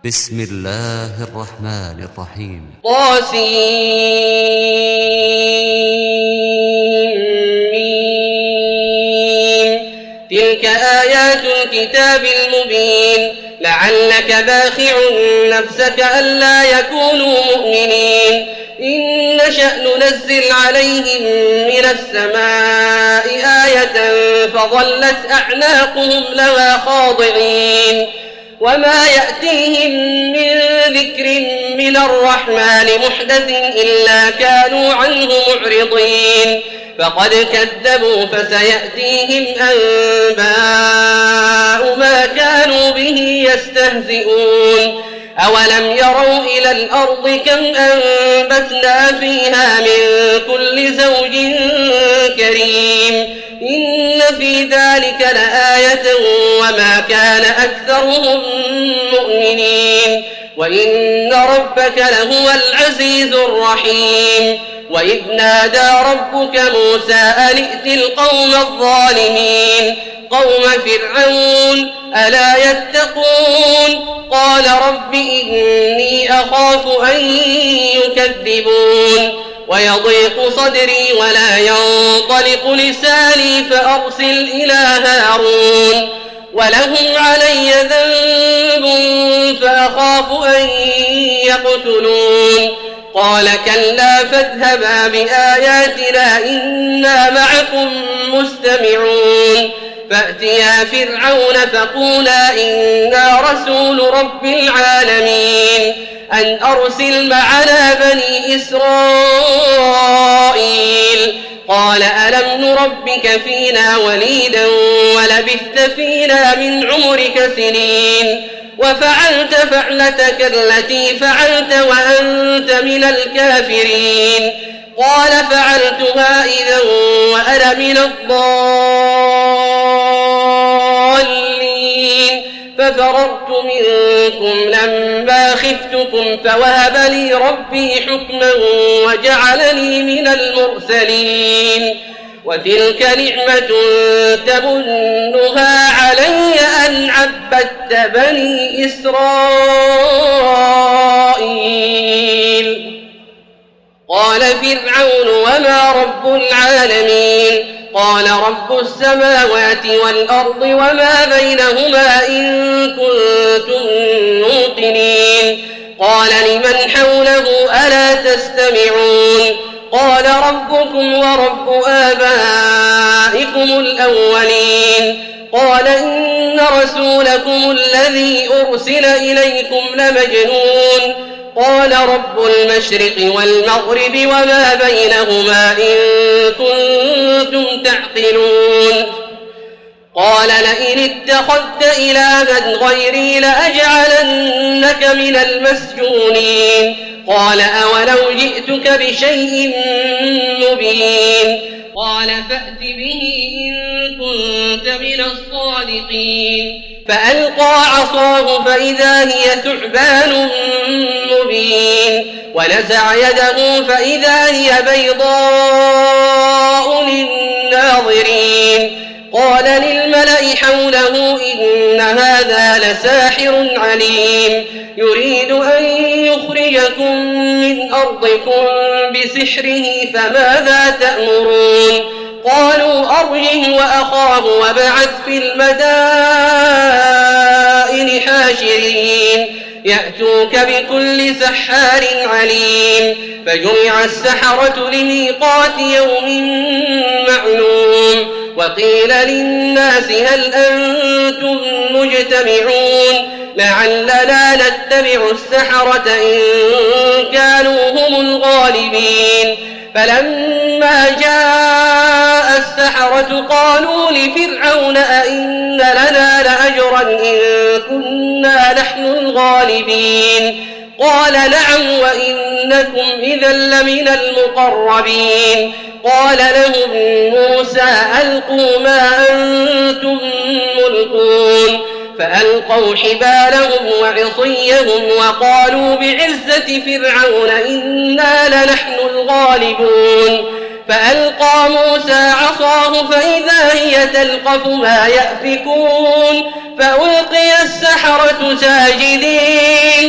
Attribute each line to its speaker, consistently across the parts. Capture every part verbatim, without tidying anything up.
Speaker 1: بسم الله الرحمن الرحيم.
Speaker 2: طاسين. تلك آيات الكتاب المبين. لعلك باخع نفسك ألا يكونوا مؤمنين. إن نشأ ننزل عليهم من السماء آية فظلت أعناقهم لها خاضعين. وما يأتيهم من ذكر من الرحمن محدث إلا كانوا عنه معرضين. فقد كذبوا فسيأتيهم أنباء ما كانوا به يستهزئون. أولم يروا إلى الأرض كم أنبتنا فيها من كل زوج كريم. إن في ذلك لآية وما كان أكثرهم مؤمنين. وإن ربك لهو العزيز الرحيم. وإذ نادى ربك موسى أن ائت القوم الظالمين قوم فرعون ألا يتقون. قال رب إني أخاف أن يكذبون ويضيق صدري ولا ينطلق لساني فأرسل إلى هارون ولهم علي ذنب فأخاف أن يقتلون. قال كلا فاذهبا بآياتنا إنا معكم مستمعون. فأتيا فرعون فقولا إنا رسول رب العالمين أن أرسل معنا بني إسرائيل. قال ألم نربك فينا وليدا ولبثت فينا من عمرك سنين وفعلت فعلتك التي فعلت وأنت من الكافرين. قال فعلتها إذا وأنا من الضالين ففررت منكم لما خفتكم فوهب لي ربي حكما وجعلني من المرسلين. وتلك نعمة تمنها علي أن عبدت بني إسرائيل. قال فرعون وما رب العالمين. قال رب السماوات والأرض وما بينهما إن كنتم موقنين. قال لمن حوله ألا تستمعون. قال ربكم ورب آبائكم الأولين. قال إن رسولكم الذي أرسل إليكم لمجنون. قال رب المشرق والمغرب وما بينهما إن كنتم تعقلون. قال لئن اتخذت إلها غيري لأجعلنك من المسجونين. قال أولو جئتك بشيء مبين. قال فأت به إن كنت من الصادقين. فألقى عصاه فإذا هي ثعبان مبين. ونزع يده فإذا هي بيضاء للناظرين. قال للملأ حوله إن هذا لساحر عليم يريد أن يخرجكم من أرضكم بسحره فماذا تأمرون. قالوا أرجه وأخاه وابعث في المدائن حاشرين يأتوك بكل سحار عليم. فجمع السحرة لميقات يوم معلوم. وقيل للناس هل أنتم مجتمعون لعلنا نتبع السحرة إن كانوا هم الغالبين. فلما جاء السحرة قالوا لفرعون أئن لنا لأجرا إن كنا نحن الغالبين. قال نعم وإنكم إذا لمن المقربين. قال لهم موسى ألقوا ما أنتم ملقون. فألقوا حبالهم وعصيهم وقالوا بعزة فرعون إنا لنحن الغالبون. فألقى موسى عصاه فإذا هي تلقف ما يأفكون. فألقي السحرة ساجدين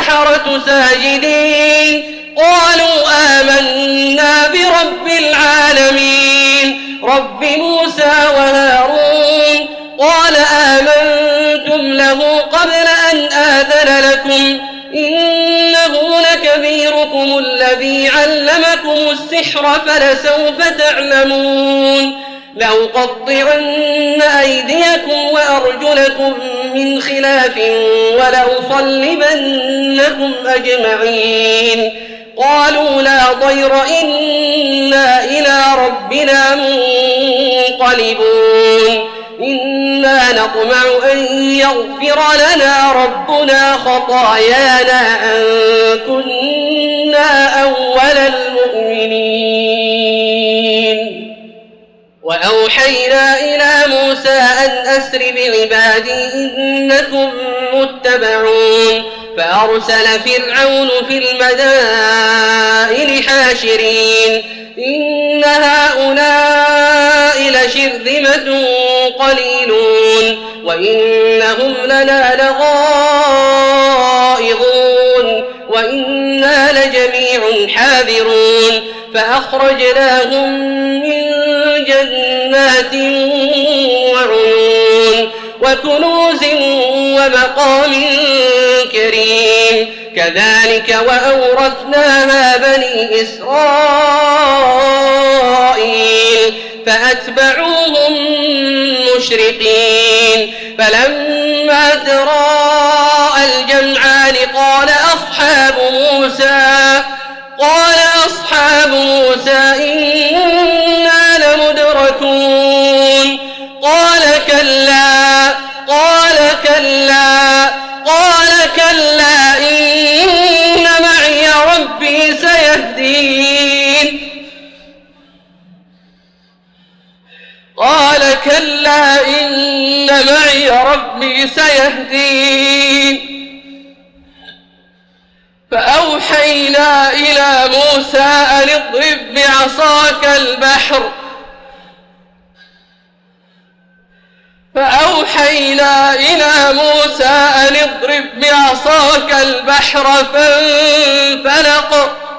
Speaker 2: السحرة ساجدين قالوا آمنا برب العالمين رب موسى وهارون قال آمنتم له قبل أن آذن لكم إنه لكبيركم الذي علمكم السحر فلسوف تعلمون لأقطعن أيديكم وأرجلكم من خلاف ولأصلبنكم أجمعين قالوا لا ضير إنا إلى ربنا منقلبون إنا نطمع أن يغفر لنا ربنا خطايانا أن كنا أول المؤمنين وأوحينا إلى موسى أن أسر بعبادي إنكم متبعون فأرسل فرعون في المدائن حاشرين إن هؤلاء لشرذمة قليلون وإنهم لنا لغائظون وإنا لجميع حاذرون فأخرجناهم من جنات وعيون وكنوز ومقام كريم كذلك وأورثناها بني إسرائيل فأتبعوهم مشرقين فلما تراءى الجمعان قال أصحاب موسى قال أصحاب موسى إنا لمدركون قال كلا قال كلا قال كلا إن معي ربي سيهدين قال كلا إن معي ربي سيهدين فأوحينا إلى موسى أن اضرب بعصاك البحر فأوحينا إلى موسى أن اضرب بعصاك البحر فانفلق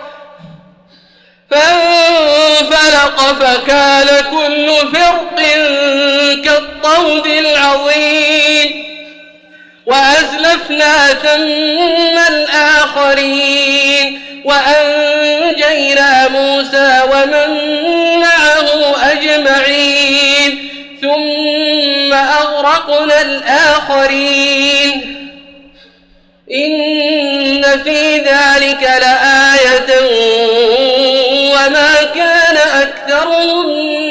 Speaker 2: فانفلق فكان كل فرق كالطود العظيم وأزلفنا ثم الآخرين وأنجينا موسى ومن معه أجمعين ثم أغرقنا الآخرين إن في ذلك لآية وما كان أكثرهم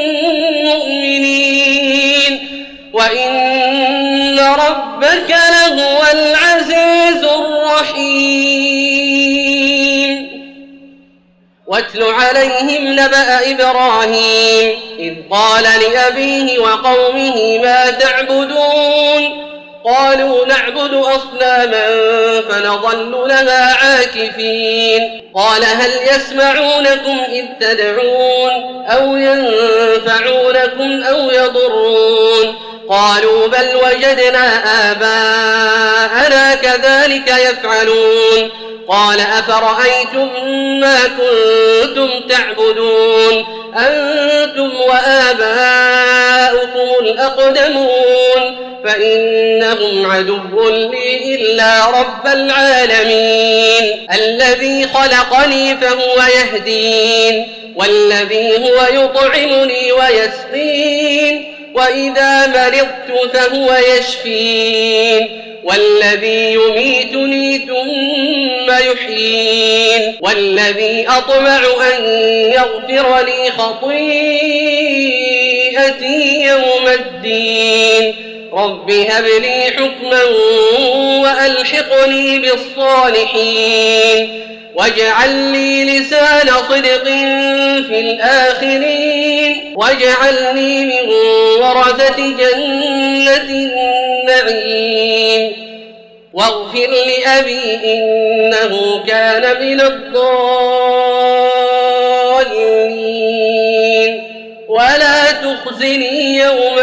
Speaker 2: مؤمنين وإن ربك لهو العزيز الرحيم واتل عليهم نبأ إبراهيم إذ قال لأبيه وقومه ما تعبدون قالوا نعبد أصناما فنظل لها عاكفين قال هل يسمعونكم إذ تدعون أو ينفعونكم أو يضرون قالوا بل وجدنا آباءنا كذلك يفعلون قال أفرأيتم ما كنتم تعبدون أنتم وآباؤكم الأقدمون فإنهم عدو لي إلا رب العالمين الذي خلقني فهو يهدين والذي هو يطعمني ويسقين وإذا مرضت فهو يشفين والذي يميتني ثم يحيين والذي أطمع أن يغفر لي خطيئتي يوم الدين رب هب لي حكما وألحقني بالصالحين واجعل لي لسان صدق في الآخرين واجعلني من ورثة جنة النعيم واغفر لأبي إنه كان من الضالين ولا تخزني يوم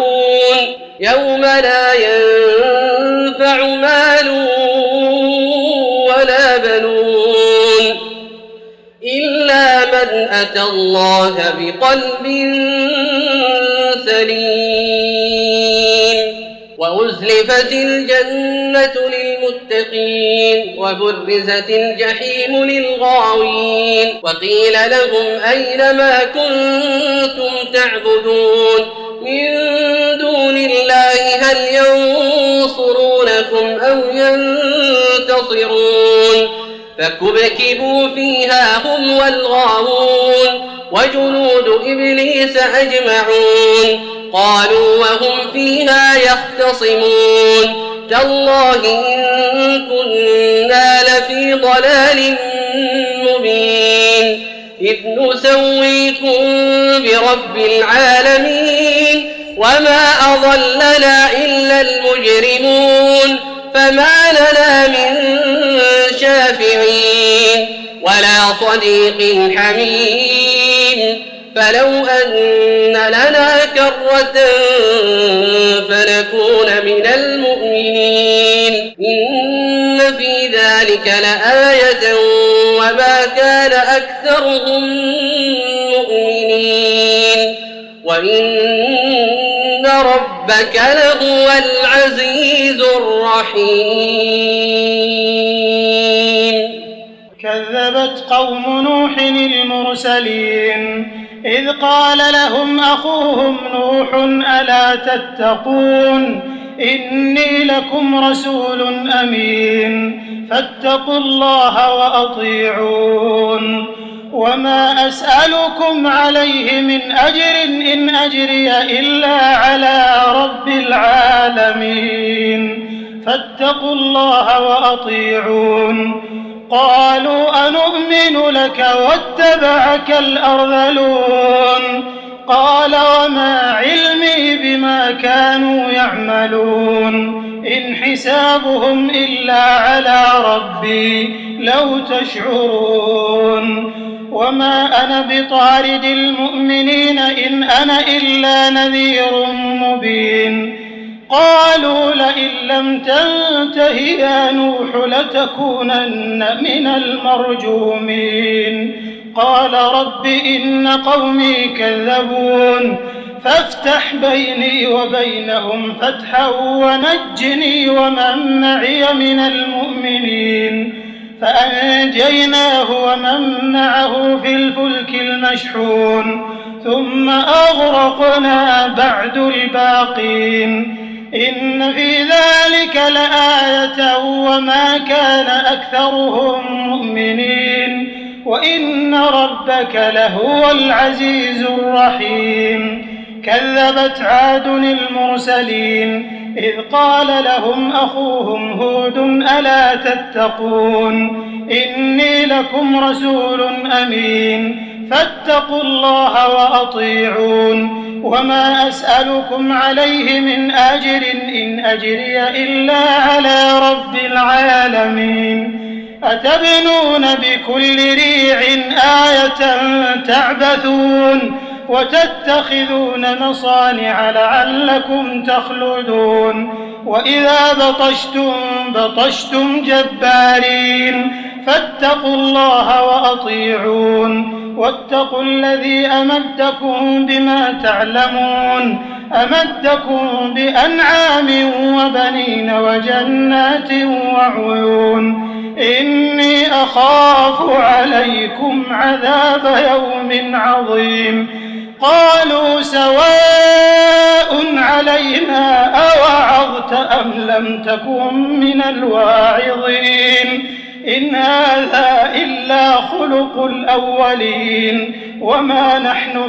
Speaker 2: يبعثون يوم لا ينفع مال من أتى الله بقلب سليم. وأزلفت الجنة للمتقين وبرزت الجحيم للغاوين وقيل لهم أين ما كنتم تعبدون من دون الله هل ينصرونكم أو ينتصرون فكبكبوا فيها هم والغاوون وجنود إبليس أجمعون قالوا وهم فيها يختصمون تالله إن كنا لفي ضلال مبين إذ نسويكم برب العالمين وما أضلنا إلا المجرمون فما لنا من شافعين ولا صديق حميم فلو أن لنا كرة فنكون من المؤمنين إن في ذلك لآية وما كان أكثرهم مؤمنين وإن ربك لهو العزيز الرحيم.
Speaker 3: كذبت قوم نوح المرسلين إذ قال لهم أخوهم نوح ألا تتقون إني لكم رسول أمين فاتقوا الله وأطيعون وما أسألكم عليه من أجر إن أجري إلا على رب العالمين فاتقوا الله وأطيعون. قالوا أنؤمن لك واتبعك الأرذلون قال وما علمي بما كانوا يعملون إن حسابهم إلا على ربي لو تشعرون وما أنا بطارد المؤمنين إن أنا إلا نذير مبين. قالوا لئن لم تنته يا نوح لتكونن من المرجومين قال رب إن قومي كذبون فافتح بيني وبينهم فتحا ونجني ومن معي من المؤمنين فأنجيناه ومن معه في الفلك المشحون ثم أغرقنا بعد الباقين إن في ذلك لآية وما كان أكثرهم مؤمنين وإن ربك لهو العزيز الرحيم. كذبت عاد المرسلين إذ قال لهم أخوهم هود ألا تتقون إني لكم رسول أمين فاتقوا الله وأطيعون وما أسألكم عليه من أجر إن أجري إلا على رب العالمين أتبنون بكل ريع آية تعبثون وتتخذون مصانع لعلكم تخلدون وإذا بطشتم بطشتم جبارين فاتقوا الله وأطيعون واتقوا الذي أمدكم بما تعلمون أمدكم بأنعام وبنين وجنات وعيون إني أخاف عليكم عذاب يوم عظيم. قالوا سواء علينا أوعظت أم لم تكن من الواعظين إن هذا إلا خلق الأولين وما نحن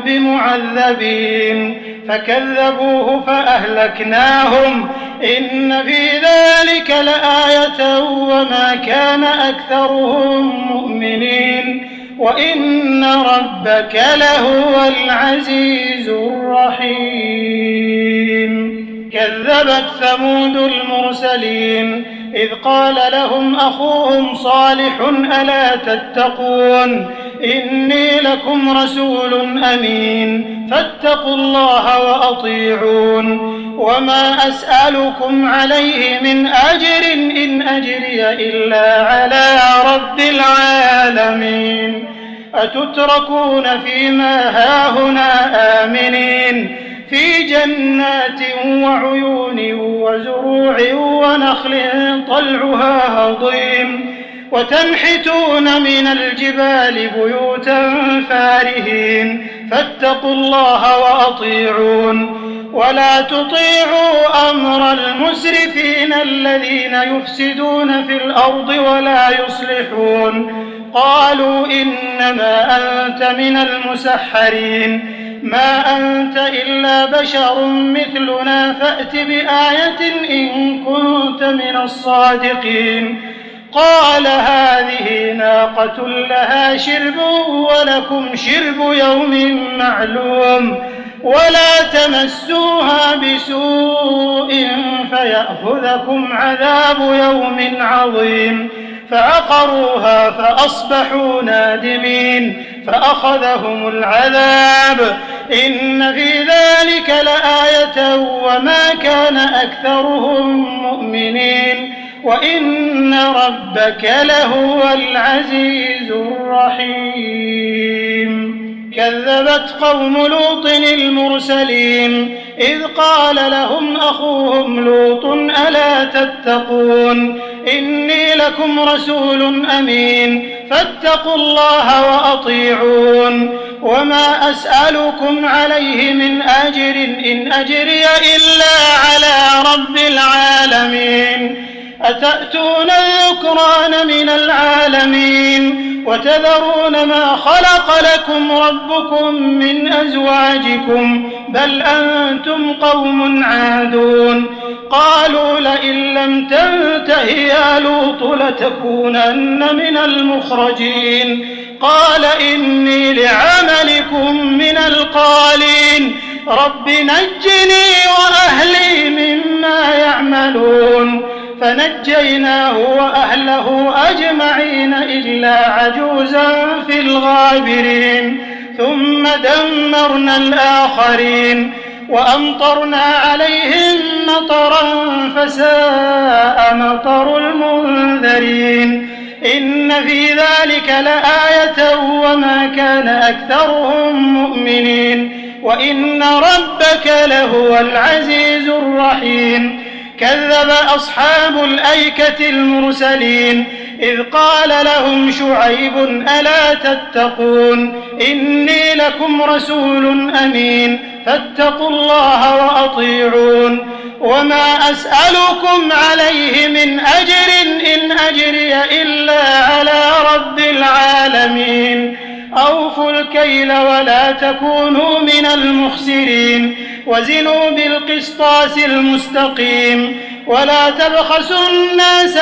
Speaker 3: بمعذبين فكذبوه فأهلكناهم إن في ذلك لآية وما كان أكثرهم مؤمنين وإن ربك لهو العزيز الرحيم. كذبت ثمود المرسلين إذ قال لهم أخوهم صالح ألا تتقون إني لكم رسول أمين فاتقوا الله وأطيعون وما أسألكم عليه من أجر إن أجري إلا على رب العالمين أتتركون فيما هاهنا آمنين في جنات وعيون وزروع ونخل طلعها هضيم وتنحتون من الجبال بيوتا فارهين فاتقوا الله وأطيعون ولا تطيعوا أمر المسرفين الذين يفسدون في الأرض ولا يصلحون قالوا إنما أنت من المسحرين ما أنت إلا بشر مثلنا فأت بآية إن كنت من الصادقين قال هذه ناقة لها شرب ولكم شرب يوم معلوم ولا تمسوها بسوء فيأخذكم عذاب يوم عظيم فعقروها فأصبحوا نادمين فأخذهم العذاب إن في ذلك لآية وما كان أكثرهم مؤمنين وإن ربك لهو العزيز الرحيم كذبت قوم لوط المرسلين إذ قال لهم أخوهم لوط ألا تتقون إني لكم رسول أمين فاتقوا الله وأطيعون وما أسألكم عليه من أجر إن أجري إلا على رب العالمين أتأتون الذكران من العالمين وتذرون ما خلق لكم ربكم من أزواجكم بل أنتم قوم عادون قالوا لئن لم تنته يا لوط لتكونن من المخرجين قال إني لعملكم من القالين رب نجني وأهلي مما يعملون فنجيناه وأهله أجمعين إلا عجوزا في الغابرين ثم دمرنا الآخرين وأمطرنا عليهم مطرا فساء مطر المنذرين إن في ذلك لآية وما كان أكثرهم مؤمنين وإن ربك لهو العزيز الرحيم كذب أصحاب الأيكة المرسلين إذ قال لهم شعيب ألا تتقون إني لكم رسول أمين فاتقوا الله وأطيعون وما أسألكم عليه من أجر إن أجري إلا على رب العالمين أوفوا الكيل ولا تكونوا من المخسرين وزنوا بالقسطاس المستقيم ولا تبخسوا الناس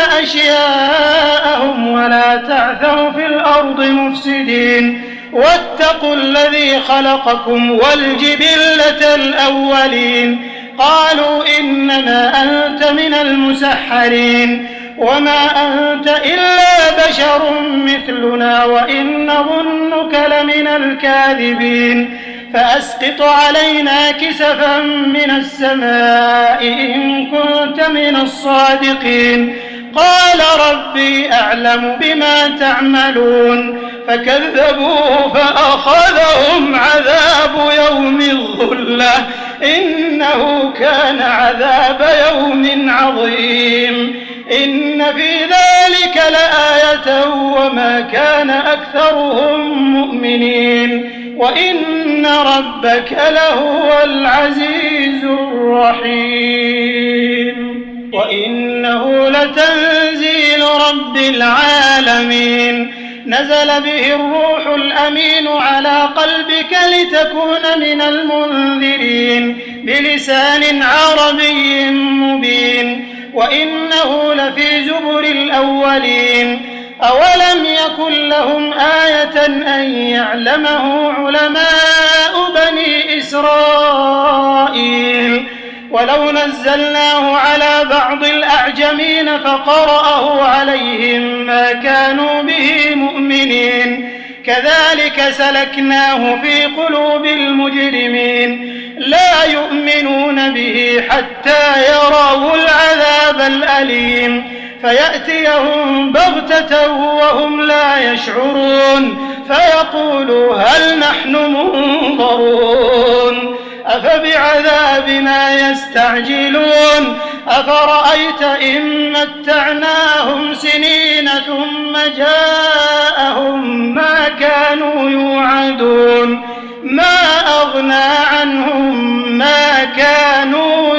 Speaker 3: أشياءهم ولا تعثوا في الأرض مفسدين واتقوا الذي خلقكم والجبلة الأولين قالوا إنما أنت من المسحرين وما أنت إلا بشر مثلنا وإن نظنك لمن الكاذبين فأسقط علينا كسفا من السماء إن كنت من الصادقين قال ربي أعلم بما تعملون فكذبوه فأخذهم عذاب يوم الظلة إنه كان عذاب يوم عظيم إن في ذلك لآية وما كان أكثرهم مؤمنين وإن ربك لهو العزيز الرحيم وإنه لتنزيل رب العالمين نزل به الروح الأمين على قلبك لتكون من المنذرين بلسان عربي مبين وإنه لفي زبر الأولين أولم يكن لهم آية أن يعلمه علماء بني إسرائيل ولو نزلناه على بعض الأعجمين فقرأه عليهم ما كانوا به مؤمنين كذلك سلكناه في قلوب المجرمين لا يؤمنون به حتى يروا العذاب الأليم فيأتيهم بغتة وهم لا يشعرون فيقولوا هل نحن منظرون أفبعذابنا يستعجلون أفرأيت إن متعناهم سنين ثم جاءهم ما كانوا يوعدون ما أغنى عنهم ما كانوا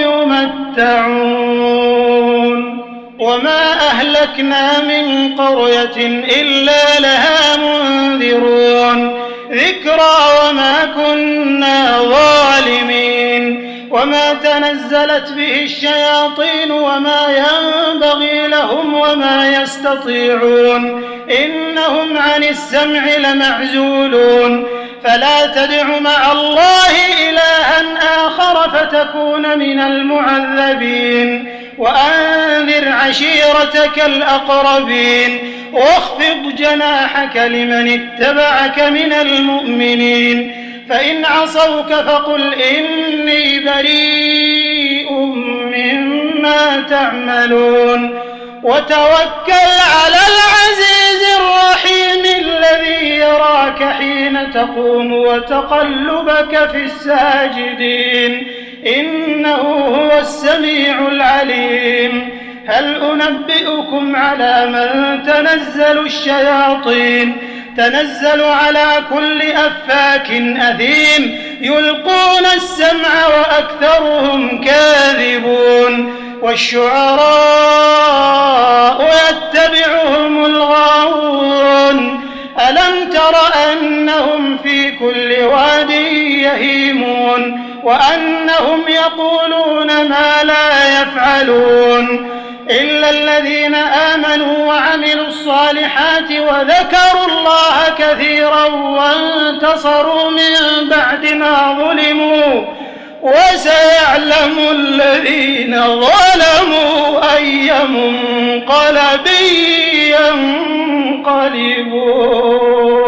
Speaker 3: يمتعون وما أهلكنا من قرية إلا لها منذرون ذكرى وما كنا ظالمين وما تنزلت به الشياطين وما ينبغي لهم وما يستطيعون إنهم عن السمع لمعزولون فلا تدع مع الله إلها آخر فتكون من المعذبين وأنذر عشيرتك الأقربين واخفض جناحك لمن اتبعك من المؤمنين فإن عصوك فقل إني بريء مما تعملون وتوكل على العزيز الرحيم الذي يراك حين تقوم وتقلبك في الساجدين إنه هو السميع العليم هل أنبئكم على من تنزل الشياطين تنزل على كل أفاك أثيم يلقون السمع وأكثرهم كاذبون والشعراء يتبعهم الغاوون ألم تر أنهم في كل واد يهيمون وأنهم يقولون ما لا يفعلون إلا الذين آمنوا وعملوا الصالحات وذكروا الله كثيرا وانتصروا من بعد ما ظلموا وسيعلم الذين ظلموا أي منقلب ينقلبون.